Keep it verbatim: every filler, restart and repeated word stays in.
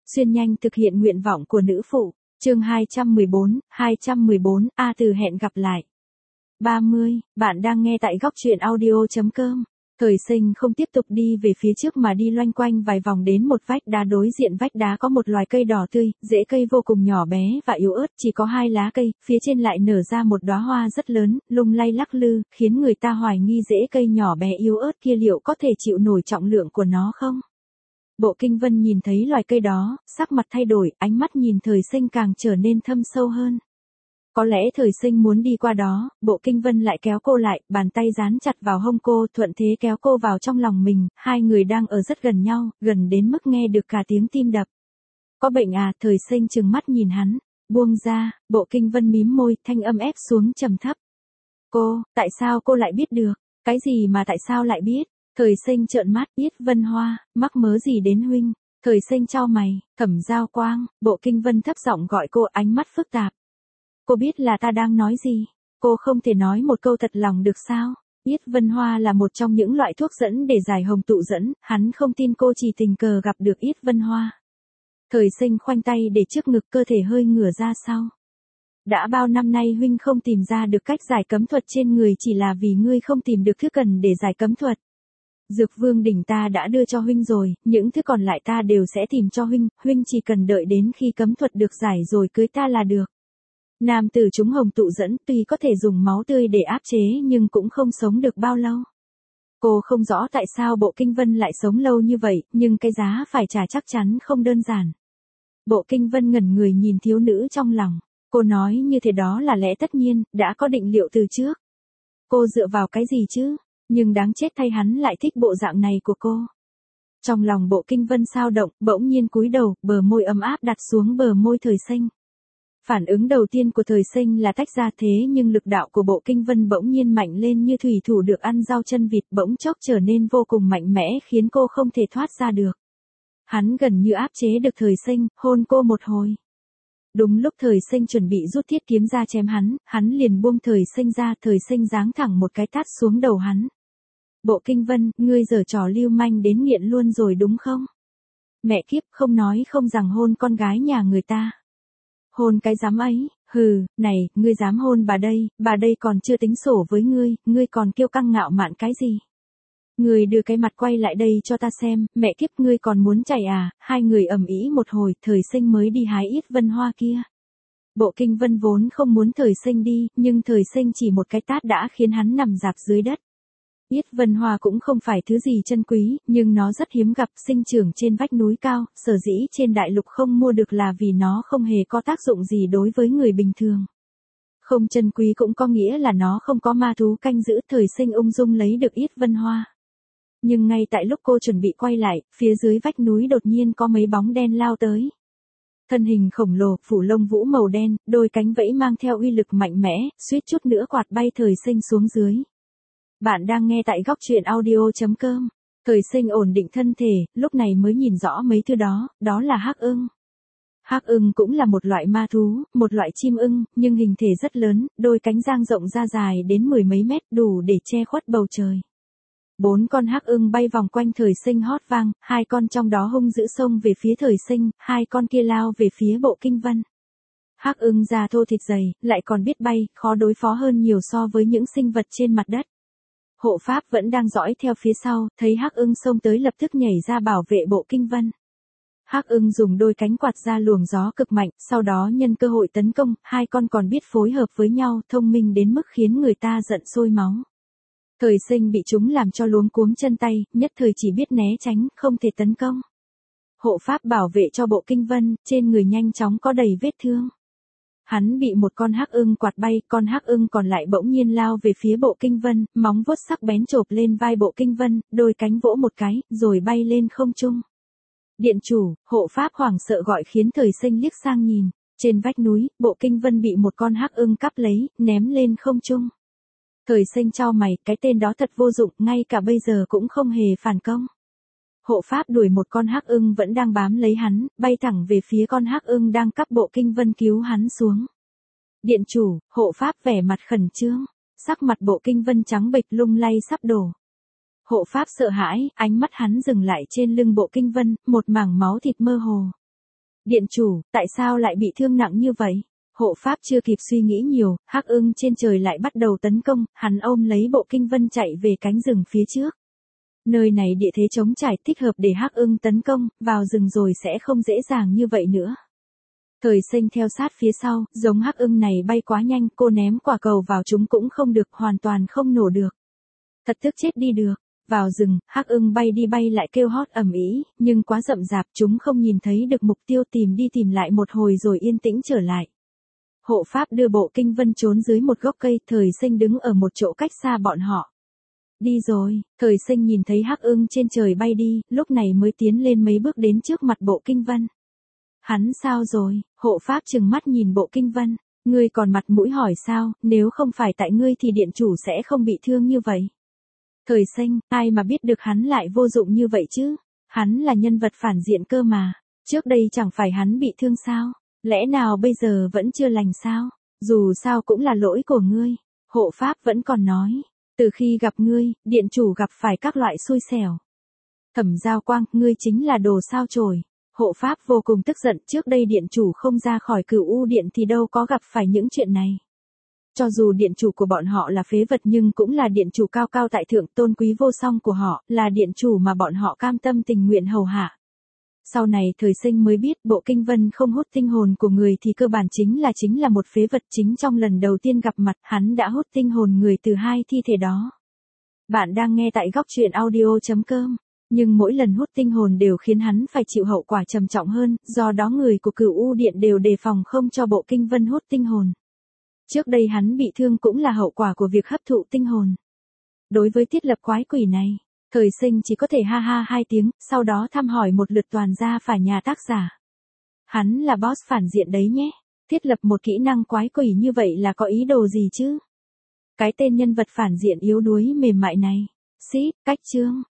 xuyên nhanh thực hiện nguyện vọng của nữ phụ. Chương hai trăm mười bốn, hai trăm mười bốn, A Từ hẹn gặp lại. ba mươi, bạn đang nghe tại góc truyện audio chấm com. Thời Sinh không tiếp tục đi về phía trước mà đi loanh quanh vài vòng đến một vách đá, đối diện vách đá có một loài cây đỏ tươi, rễ cây vô cùng nhỏ bé và yếu ớt, chỉ có hai lá cây, phía trên lại nở ra một đóa hoa rất lớn, lung lay lắc lư, khiến người ta hoài nghi rễ cây nhỏ bé yếu ớt kia liệu có thể chịu nổi trọng lượng của nó không? Bộ Kinh Vân nhìn thấy loài cây đó, sắc mặt thay đổi, ánh mắt nhìn Thời Sinh càng trở nên thâm sâu hơn. Có lẽ Thời Sinh muốn đi qua đó, Bộ Kinh Vân lại kéo cô lại, bàn tay dán chặt vào hông cô, thuận thế kéo cô vào trong lòng mình, hai người đang ở rất gần nhau, gần đến mức nghe được cả tiếng tim đập. Có bệnh à? Thời Sinh trừng mắt nhìn hắn, buông ra. Bộ Kinh Vân mím môi, thanh âm ép xuống trầm thấp. Cô, tại sao cô lại biết được? Cái gì mà tại sao lại biết? Thời Sinh trợn mắt, Yết Vân Hoa, mắc mớ gì đến huynh? Thời Sinh chau mày, Thẩm Giao Quang. Bộ Kinh Vân thấp giọng gọi cô, ánh mắt phức tạp. Cô biết là ta đang nói gì? Cô không thể nói một câu thật lòng được sao? Yết Vân Hoa là một trong những loại thuốc dẫn để giải hồng tụ dẫn, hắn không tin cô chỉ tình cờ gặp được Yết Vân Hoa. Thời Sinh khoanh tay để trước ngực, cơ thể hơi ngửa ra sau. Đã bao năm nay huynh không tìm ra được cách giải cấm thuật trên người chỉ là vì ngươi không tìm được thứ cần để giải cấm thuật. Dược Vương đỉnh ta đã đưa cho huynh rồi, những thứ còn lại ta đều sẽ tìm cho huynh, huynh chỉ cần đợi đến khi cấm thuật được giải rồi cưới ta là được. Nam tử chúng hồng tụ dẫn tuy có thể dùng máu tươi để áp chế nhưng cũng không sống được bao lâu. Cô không rõ tại sao Bộ Kinh Vân lại sống lâu như vậy, nhưng cái giá phải trả chắc chắn không đơn giản. Bộ Kinh Vân ngẩn người nhìn thiếu nữ trong lòng. Cô nói như thế đó là lẽ tất nhiên, đã có định liệu từ trước. Cô dựa vào cái gì chứ? Nhưng đáng chết thay hắn lại thích bộ dạng này của cô. Trong lòng Bộ Kinh Vân xao động, bỗng nhiên cúi đầu, bờ môi ấm áp đặt xuống bờ môi Thời Sinh. Phản ứng đầu tiên của Thời Sinh là tách ra, thế nhưng lực đạo của Bộ Kinh Vân bỗng nhiên mạnh lên như thủy thủ được ăn rau chân vịt, bỗng chốc trở nên vô cùng mạnh mẽ khiến cô không thể thoát ra được. Hắn gần như áp chế được Thời Sinh, hôn cô một hồi. Đúng lúc Thời Sinh chuẩn bị rút thiết kiếm ra chém hắn, hắn liền buông Thời Sinh ra, Thời Sinh giáng thẳng một cái tát xuống đầu hắn. Bộ Kinh Vân, ngươi giở trò lưu manh đến nghiện luôn rồi đúng không? Mẹ kiếp, không nói không rằng hôn con gái nhà người ta. Hôn cái dám ấy, hừ, này, ngươi dám hôn bà đây, bà đây còn chưa tính sổ với ngươi, ngươi còn kiêu căng ngạo mạn cái gì? Ngươi đưa cái mặt quay lại đây cho ta xem, mẹ kiếp ngươi còn muốn chạy à? Hai người ầm ĩ một hồi, Thời Sinh mới đi hái Yết Vân Hoa kia. Bộ Kinh Vân vốn không muốn Thời Sinh đi, nhưng Thời Sinh chỉ một cái tát đã khiến hắn nằm rạp dưới đất. Yết Vân Hoa cũng không phải thứ gì chân quý, nhưng nó rất hiếm gặp, sinh trưởng trên vách núi cao, sở dĩ trên đại lục không mua được là vì nó không hề có tác dụng gì đối với người bình thường. Không chân quý cũng có nghĩa là nó không có ma thú canh giữ. Thời Sinh ung dung lấy được Yết Vân Hoa. Nhưng ngay tại lúc cô chuẩn bị quay lại, phía dưới vách núi đột nhiên có mấy bóng đen lao tới. Thân hình khổng lồ, phủ lông vũ màu đen, đôi cánh vẫy mang theo uy lực mạnh mẽ, suýt chút nữa quạt bay Thời Sinh xuống dưới. Bạn đang nghe tại góc truyện audio chấm com. Thời Sinh ổn định thân thể, lúc này mới nhìn rõ mấy thứ đó, đó là hắc ưng. Hắc ưng cũng là một loại ma thú, một loại chim ưng, nhưng hình thể rất lớn, đôi cánh dang rộng ra dài đến mười mấy mét, đủ để che khuất bầu trời. Bốn con hắc ưng bay vòng quanh Thời Sinh hót vang, hai con trong đó hung dữ xông về phía Thời Sinh, hai con kia lao về phía Bộ Kinh Vân. Hắc ưng da thô thịt dày, lại còn biết bay, khó đối phó hơn nhiều so với những sinh vật trên mặt đất. Hộ pháp vẫn đang dõi theo phía sau, thấy hắc ưng xông tới lập tức nhảy ra bảo vệ Bộ Kinh Vân. Hắc ưng dùng đôi cánh quạt ra luồng gió cực mạnh, sau đó nhân cơ hội tấn công, hai con còn biết phối hợp với nhau, thông minh đến mức khiến người ta giận sôi máu. Thời Sinh bị chúng làm cho luống cuống chân tay, nhất thời chỉ biết né tránh, không thể tấn công. Hộ pháp bảo vệ cho Bộ Kinh Vân, trên người nhanh chóng có đầy vết thương. Hắn bị một con hắc ưng quạt bay, con hắc ưng còn lại bỗng nhiên lao về phía Bộ Kinh Vân, móng vuốt sắc bén chộp lên vai Bộ Kinh Vân, đôi cánh vỗ một cái, rồi bay lên không trung. Điện chủ, hộ pháp hoảng sợ gọi khiến Thời Sinh liếc sang nhìn, trên vách núi, Bộ Kinh Vân bị một con hắc ưng cắp lấy, ném lên không trung. Thời Sinh chau mày, cái tên đó thật vô dụng, ngay cả bây giờ cũng không hề phản công. Hộ pháp đuổi một con hắc ưng vẫn đang bám lấy hắn, bay thẳng về phía con hắc ưng đang cắp Bộ Kinh Vân cứu hắn xuống. Điện chủ, hộ pháp vẻ mặt khẩn trương, sắc mặt Bộ Kinh Vân trắng bệch lung lay sắp đổ. Hộ pháp sợ hãi, ánh mắt hắn dừng lại trên lưng Bộ Kinh Vân, một mảng máu thịt mơ hồ. Điện chủ, tại sao lại bị thương nặng như vậy? Hộ pháp chưa kịp suy nghĩ nhiều, Hắc Ưng trên trời lại bắt đầu tấn công, hắn ôm lấy Bộ Kinh Vân chạy về cánh rừng phía trước. Nơi này địa thế trống trải thích hợp để Hắc Ưng tấn công, vào rừng rồi sẽ không dễ dàng như vậy nữa. Thời Sinh theo sát phía sau, giống Hắc Ưng này bay quá nhanh, cô ném quả cầu vào chúng cũng không được, hoàn toàn không nổ được. Thật tức chết đi được. Vào rừng, Hắc Ưng bay đi bay lại kêu hót ầm ĩ, nhưng quá rậm rạp chúng không nhìn thấy được mục tiêu, tìm đi tìm lại một hồi rồi yên tĩnh trở lại. Hộ pháp đưa Bộ Kinh Vân trốn dưới một gốc cây, Thời Sinh đứng ở một chỗ cách xa bọn họ. Đi rồi, Thời Sinh nhìn thấy Hắc Ưng trên trời bay đi, lúc này mới tiến lên mấy bước đến trước mặt Bộ Kinh Vân. Hắn sao rồi? Hộ pháp trừng mắt nhìn Bộ Kinh Vân, ngươi còn mặt mũi hỏi sao, nếu không phải tại ngươi thì điện chủ sẽ không bị thương như vậy. Thời Sinh, ai mà biết được hắn lại vô dụng như vậy chứ? Hắn là nhân vật phản diện cơ mà, trước đây chẳng phải hắn bị thương sao? Lẽ nào bây giờ vẫn chưa lành sao? Dù sao cũng là lỗi của ngươi. Hộ pháp vẫn còn nói, từ khi gặp ngươi, điện chủ gặp phải các loại xui xẻo. Thẩm Giao Quang, ngươi chính là đồ sao chổi. Hộ pháp vô cùng tức giận, trước đây điện chủ không ra khỏi Cửu U điện thì đâu có gặp phải những chuyện này. Cho dù điện chủ của bọn họ là phế vật nhưng cũng là điện chủ cao cao tại thượng, tôn quý vô song của họ, là điện chủ mà bọn họ cam tâm tình nguyện hầu hạ. Sau này Thời Sinh mới biết Bộ Kinh Vân không hút tinh hồn của người thì cơ bản chính là chính là một phế vật, chính trong lần đầu tiên gặp mặt hắn đã hút tinh hồn người từ hai thi thể đó. Bạn đang nghe tại góc truyện audio chấm com. Nhưng mỗi lần hút tinh hồn đều khiến hắn phải chịu hậu quả trầm trọng hơn, do đó người của Cửu U điện đều đề phòng không cho Bộ Kinh Vân hút tinh hồn. Trước đây hắn bị thương cũng là hậu quả của việc hấp thụ tinh hồn. Đối với thiết lập quái quỷ này, Thời Sinh chỉ có thể ha ha hai tiếng, sau đó thăm hỏi một lượt toàn gia phả nhà tác giả. Hắn là boss phản diện đấy nhé, thiết lập một kỹ năng quái quỷ như vậy là có ý đồ gì chứ? Cái tên nhân vật phản diện yếu đuối mềm mại này. Xít, cách chương.